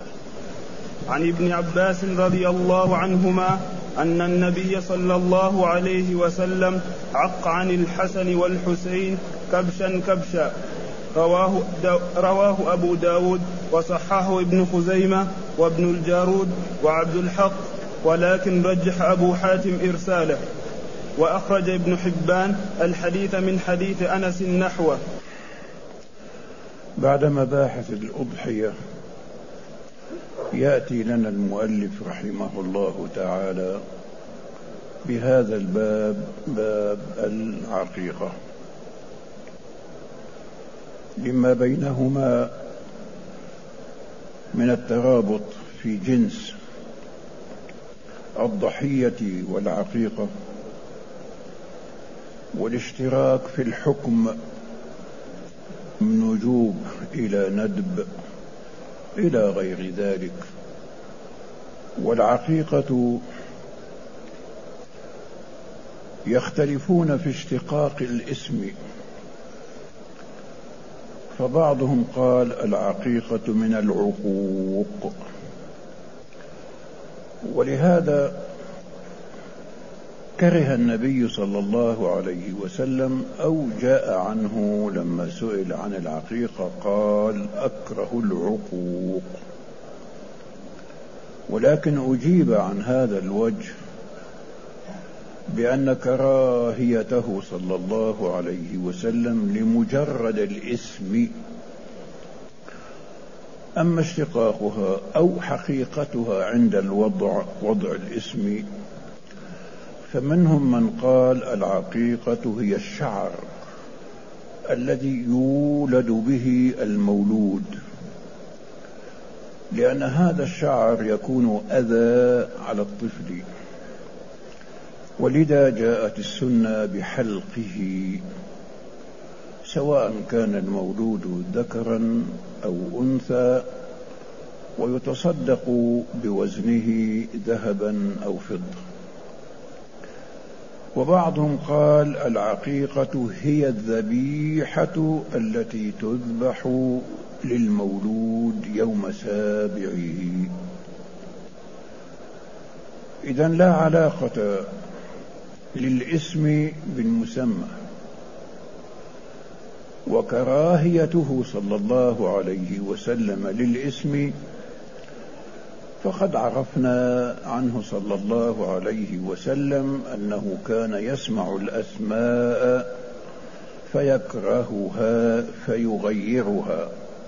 عن ابن عباس رضي الله عنهما أن النبي صلى الله عليه وسلم عق عن الحسن والحسين كبشا كبشا. رواه أبو داود وصححه ابن خزيمة وابن الجارود وعبد الحق، ولكن رجح أبو حاتم إرساله. وأخرج ابن حبان الحديث من حديث أنس نحوه. بعد مباحث الأضحية يأتي لنا المؤلف رحمه الله تعالى بهذا الباب، باب العقيقة، لما بينهما من الترابط في جنس الضحية والعقيقة، والاشتراك في الحكم من وجوب إلى ندب إلى غير ذلك. والعقيقة يختلفون في اشتقاق الاسم، فبعضهم قال العقيقة من العقوق، ولهذا كره النبي صلى الله عليه وسلم أو جاء عنه لما سئل عن العقيقة قال أكره العقوق. ولكن أجيب عن هذا الوجه بأن كراهيته صلى الله عليه وسلم لمجرد الاسم، أما اشتقاقها أو حقيقتها عند وضع الاسم فمنهم من قال العقيقة هي الشعر الذي يولد به المولود، لأن هذا الشعر يكون أذى على الطفل، ولذا جاءت السنة بحلقه سواء كان المولود ذكرا أو أنثى، ويتصدق بوزنه ذهبا أو فضة. وبعضهم قال العقيقة هي الذبيحة التي تذبح للمولود يوم سابعه. إذن لا علاقة للاسم بالمسمى. وكراهيته صلى الله عليه وسلم للاسم فقد عرفنا عنه صلى الله عليه وسلم أنه كان يسمع الأسماء فيكرهها فيغيرها،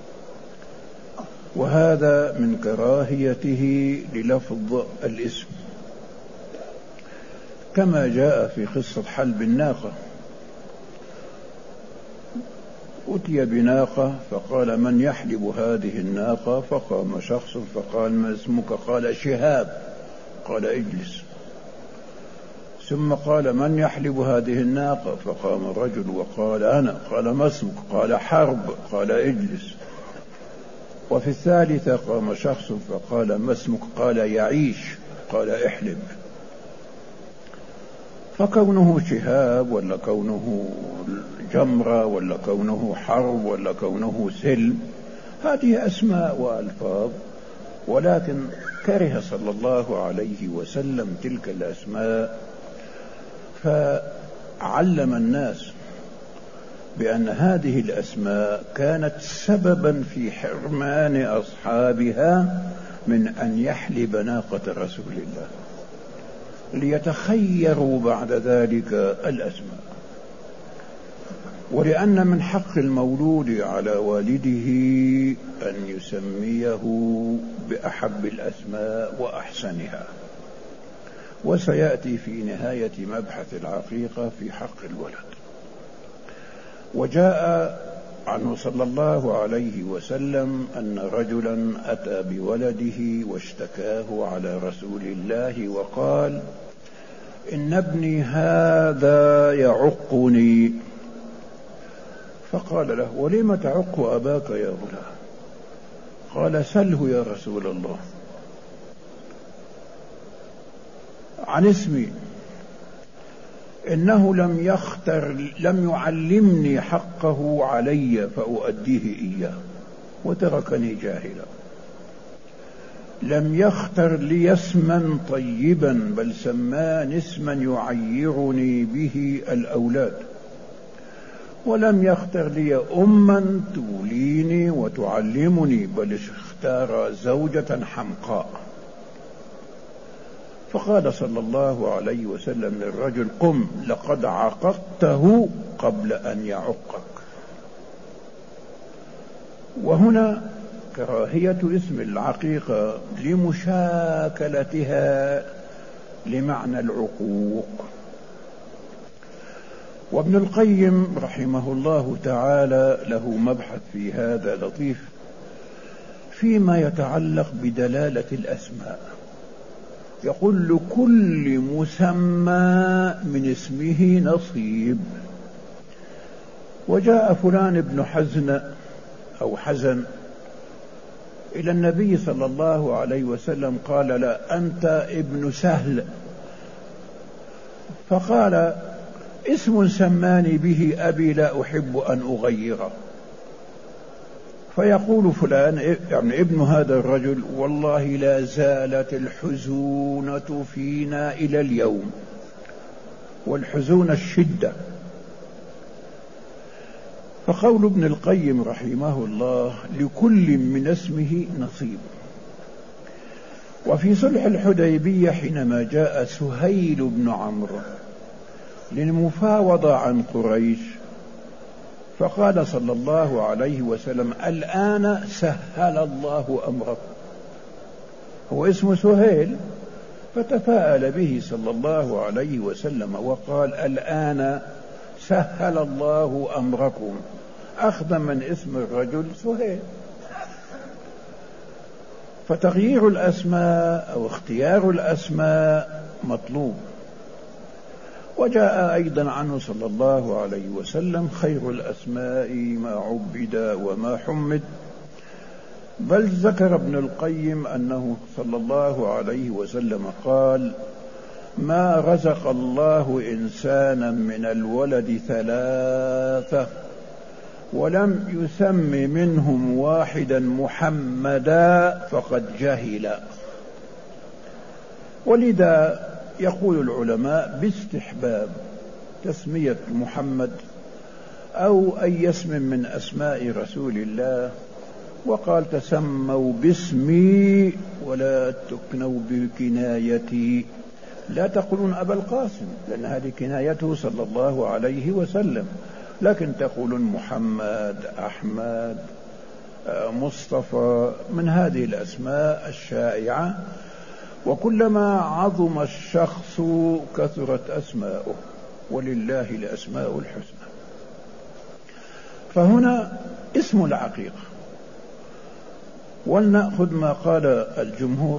وهذا من كراهيته للفظ الاسم، كما جاء في قصة حلب الناقة. أتي بناقة فقال من يحلب هذه الناقة؟ فقام شخص فقال ما اسمك؟ قال شهاب. قال اجلس. ثم قال من يحلب هذه الناقة؟ فقام رجل وقال أنا. قال ما اسمك؟ قال حرب. قال اجلس. وفي الثالثة قام شخص فقال ما اسمك؟ قال يعيش. قال احلب. فكونه شهاب ولا كونه جمرة ولا كونه حرب ولا كونه سلم هذه أسماء وألفاظ، ولكن كره صلى الله عليه وسلم تلك الأسماء، فعلم الناس بأن هذه الأسماء كانت سببا في حرمان أصحابها من أن يحلب ناقة رسول الله، ليتخيروا بعد ذلك الأسماء. ولأن من حق المولود على والده أن يسميه بأحب الأسماء وأحسنها، وسيأتي في نهاية مبحث العقيقة في حق الولد. وجاء عنه صلى الله عليه وسلم أن رجلا أتى بولده واشتكاه على رسول الله وقال إن ابني هذا يعقني. فقال له ولم تعق أباك يا غلام؟ قال سله يا رسول الله عن اسمي، إنه لم يعلمني حقه علي فأؤديه إياه وتركني جاهلا. لم يختر لي اسما طيبا بل سماني اسما يعيرني به الأولاد، ولم يختر لي أما توليني وتعلمني بل اختار زوجة حمقاء. فقال صلى الله عليه وسلم للرجل: قم لقد عققته قبل أن يعقك. وهنا كراهية اسم العقيقة لمشاكلتها لمعنى العقوق. وابن القيم رحمه الله تعالى له مبحث في هذا لطيف فيما يتعلق بدلالة الأسماء، يقول: لكل مسمى من اسمه نصيب. وجاء فلان ابن حزن أو حزن إلى النبي صلى الله عليه وسلم قال: لا، أنت ابن سهل. فقال: اسم سماني به أبي لا أحب أن أغيره. فيقول فلان يعني ابن هذا الرجل: والله لا زالت الحزونة فينا إلى اليوم، والحزون الشدة. فقول ابن القيم رحمه الله: لكل من اسمه نصيب. وفي صلح الحديبية حينما جاء سهيل بن عمرو للمفاوضة عن قريش، فقال صلى الله عليه وسلم: الآن سهل الله أمركم. هو اسمه سهيل، فتفاءل به صلى الله عليه وسلم وقال: الآن سهل الله أمركم، أخذا من اسم الرجل سهيل. فتغيير الأسماء أو اختيار الأسماء مطلوب. وجاء أيضا عنه صلى الله عليه وسلم: خير الأسماء ما عبد وما حمد. بل ذكر ابن القيم أنه صلى الله عليه وسلم قال: ما رزق الله إنسانا من الولد 3 ولم يسم منهم واحدا محمدا فقد جهل. ولذا يقول العلماء باستحباب تسمية محمد أو أي اسم من أسماء رسول الله، وقال: تسموا باسمي ولا تكنوا بكنايتي. لا تقولون أبا القاسم لأن هذه كنايته صلى الله عليه وسلم، لكن تقولون محمد، أحمد، مصطفى، من هذه الأسماء الشائعة. وكلما عظم الشخص كثرت أسماؤه، ولله الأسماء الحسنى. فهنا اسم العقيقة. ولنأخذ ما قال الجمهور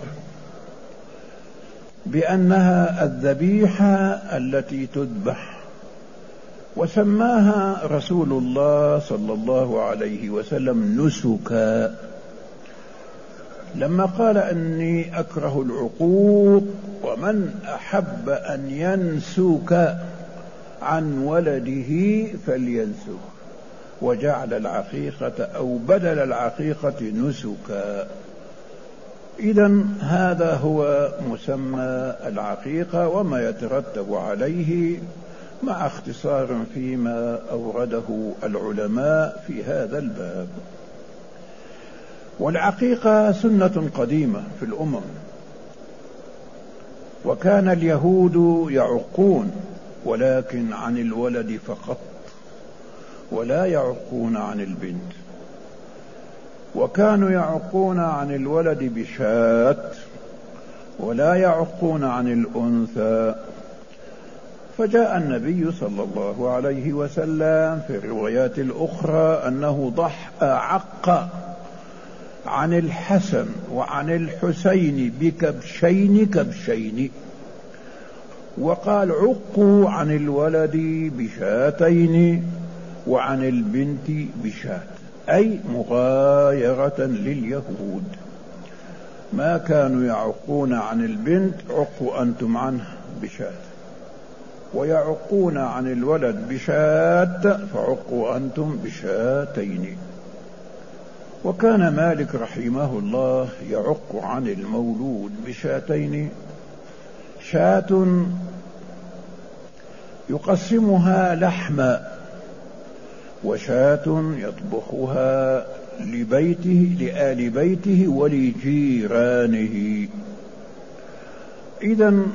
بأنها الذبيحة التي تذبح، وسماها رسول الله صلى الله عليه وسلم نسكا، لما قال: أني أكره العقوق، ومن أحب أن ينسك عن ولده فلينسك. وجعل العقيقة أو بدل العقيقة نسكا. إذن هذا هو مسمى العقيقة وما يترتب عليه، مع اختصار فيما أورده العلماء في هذا الباب. والعقيقة سنة قديمة في الأمم، وكان اليهود يعقون ولكن عن الولد فقط، ولا يعقون عن البنت. وكانوا يعقون عن الولد بشاة ولا يعقون عن الأنثى. فجاء النبي صلى الله عليه وسلم في الروايات الأخرى أنه عق عن الحسن وعن الحسين بكبشين، وقال: عقوا عن الولد بشاتين وعن البنت بشاة، أي مغايرة لليهود. ما كانوا يعقون عن البنت عقوا أنتم عنه بشاة، ويعقون عن الولد بشاة فعقوا أنتم بشاتين. وكان مالك رحمه الله يعق عن المولود بشاتين: شاة يقسمها لحما، وشاة يطبخها لآل بيته ولجيرانه. إذن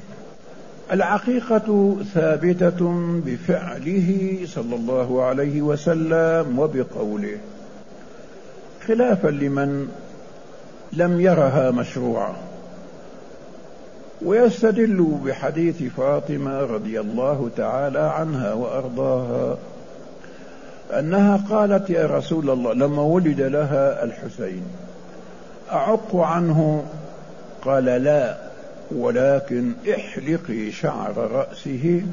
العقيقة ثابتة بفعله صلى الله عليه وسلم وبقوله، خلافا لمن لم يرها مشروعة. ويستدل بحديث فاطمة رضي الله تعالى عنها وأرضاها أنها قالت: يا رسول الله، لما ولد لها الحسين، أعق عنه؟ قال: لا، ولكن احلقي شعر رأسه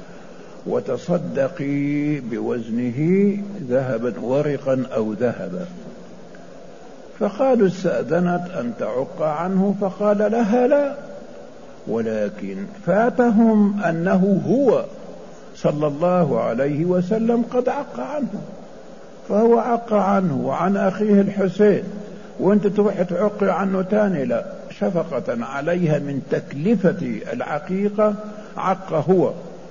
وتصدقي بوزنه ذهبا، ورقا أو ذهبا. فقالوا: استأذنت أن تعق عنه، فقال لها: لا، ولكن فاتهم أنه هو صلى الله عليه وسلم قد عق عنه، فهو عق عنه وعن أخيه الحسين، وانت تروح تعقي عنه تاني؟ لا، شفقة عليها من تكلفة العقيقة عق هو.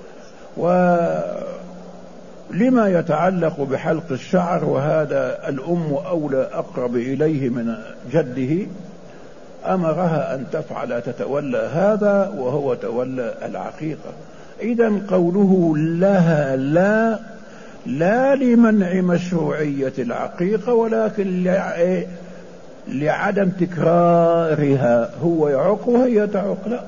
ولما يتعلق بحلق الشعر، وهذا الأم أولى أقرب إليه من جده، أمرها أن تفعل، تتولى هذا وهو تولى العقيقة. إذن قوله لها لا لمنع مشروعية العقيقة، ولكن لعدم تكرارها، هو يعق وهي تعق، لا.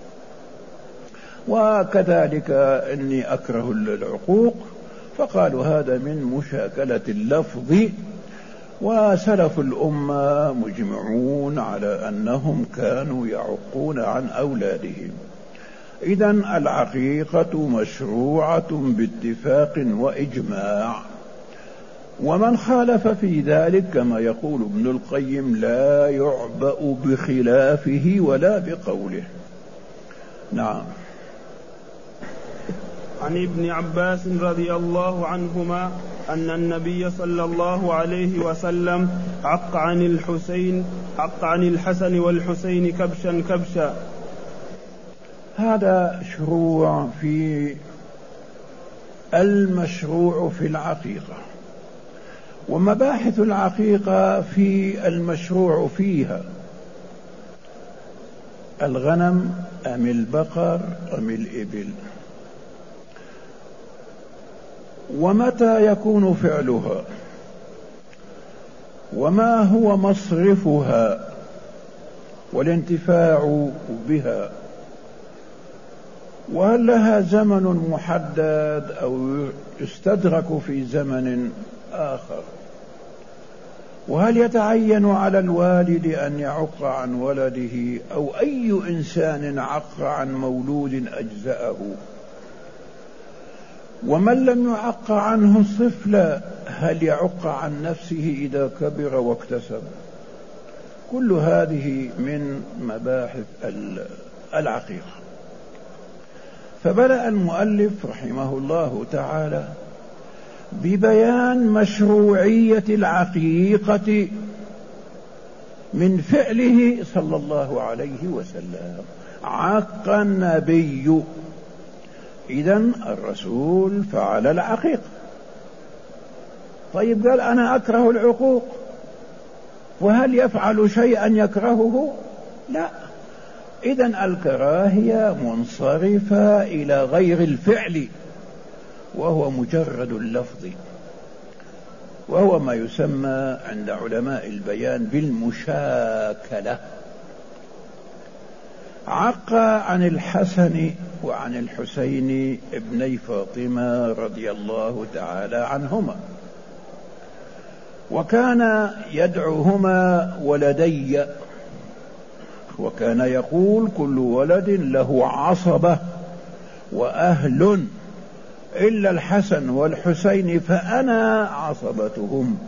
وكذلك إني أكره العقوق، فقالوا هذا من مشاكلة اللفظ. وسلف الأمة مجمعون على أنهم كانوا يعقون عن أولادهم. إذن العقيقة مشروعة باتفاق وإجماع، ومن خالف في ذلك كما يقول ابن القيم لا يعبأ بخلافه ولا بقوله. نعم. عن ابن عباس رضي الله عنهما أن النبي صلى الله عليه وسلم عق عن الحسن والحسين كبشا كبشا. هذا شروع في المشروع في العقيقة، ومباحث العقيقة في المشروع فيها: الغنم أم البقر أم الإبل، ومتى يكون فعلها، وما هو مصرفها والانتفاع بها، وهل لها زمن محدد أو يستدرك في زمن آخر، وهل يتعين على الوالد أن يعق عن ولده أو أي إنسان عق عن مولود أجزأه، ومن لم يعق عنه الطفل هل يعق عن نفسه إذا كبر واكتسب. كل هذه من مباحث العقيقة. فبدأ المؤلف رحمه الله تعالى ببيان مشروعية العقيقة من فعله صلى الله عليه وسلم. عق النبي، إذن الرسول فعل العقيقة. طيب، قال أنا أكره العقوق، وهل يفعل شيئا يكرهه؟ لا. إذن الكراهية منصرفة إلى غير الفعل، وهو مجرد اللفظ، وهو ما يسمى عند علماء البيان بالمشاكلة. عق عن الحسن وعن الحسين ابني فاطمة رضي الله تعالى عنهما، وكان يدعوهما ولدي، وكان يقول: كل ولد له عصبة وأهل إلا الحسن والحسين فأنا عصبتهم.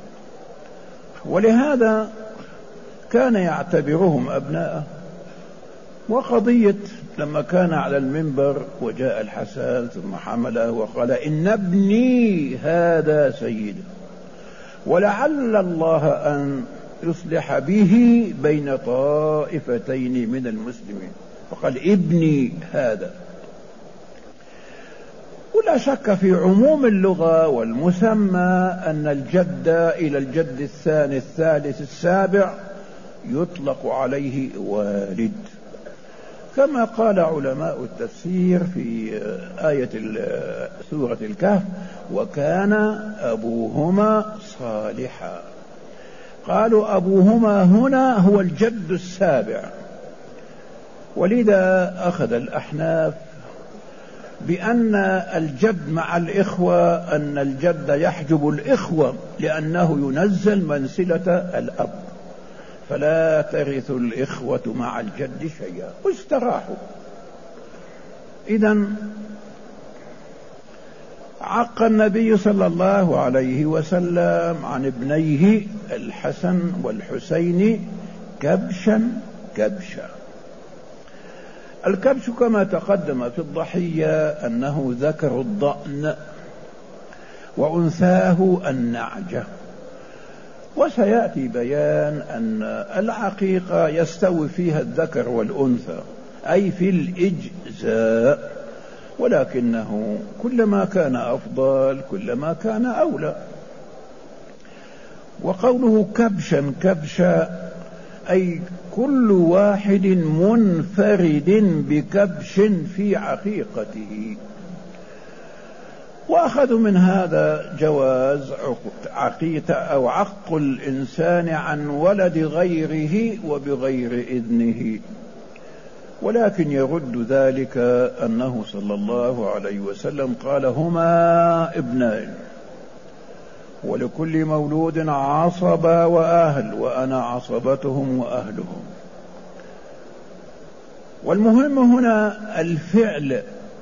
ولهذا كان يعتبرهم أبناءه. وقضية لما كان على المنبر وجاء الحسن ثم حمله وقال: إن ابني هذا سيد، ولعل الله أن يصلح به بين طائفتين من المسلمين، فقال ابني هذا. ولا شك في عموم اللغة والمسمى أن الجد إلى الجد الثاني الثالث السابع يطلق عليه والد، كما قال علماء التفسير في آية سورة الكهف: وكان أبوهما صالحا. قالوا أبوهما هنا هو الجد السابع، ولذا أخذ الأحناف بأن الجد مع الإخوة أن الجد يحجب الإخوة لأنه ينزل منزلة الأب، فلا ترث الإخوة مع الجد شيئا، واستراحوا. إذن عق النبي صلى الله عليه وسلم عن ابنيه الحسن والحسين كبشا كبشا. الكبش كما تقدم في الضحية أنه ذكر الضأن وأنثاه النعجة، وسيأتي بيان أن العقيقة يستوي فيها الذكر والأنثى أي في الإجزاء، ولكنه كلما كان أفضل كلما كان أولى. وقوله كبشا كبشا أي كل واحد منفرد بكبش في عقيقته. وأخذوا من هذا جواز عقيقة أو عق الإنسان عن ولد غيره وبغير إذنه، ولكن يرد ذلك أنه صلى الله عليه وسلم قال: هما ابنان ولكل مولود عصبة وأهل وأنا عصبتهم وأهلهم. والمهم هنا الفعل،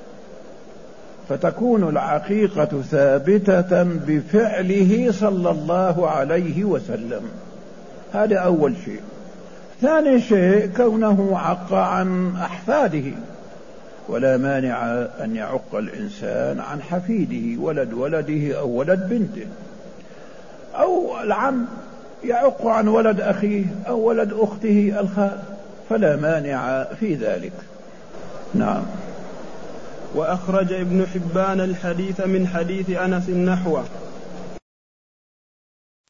فتكون العقيقة ثابتة بفعله صلى الله عليه وسلم، هذا أول شيء. ثاني شيء كونه عق عن أحفاده، ولا مانع أن يعق الإنسان عن حفيده، ولد ولده أو ولد بنته، أو العم يعق عن ولد أخيه أو ولد أخته الخال، فلا مانع في ذلك. نعم. وأخرج ابن حبان الحديث من حديث أنس نحوه.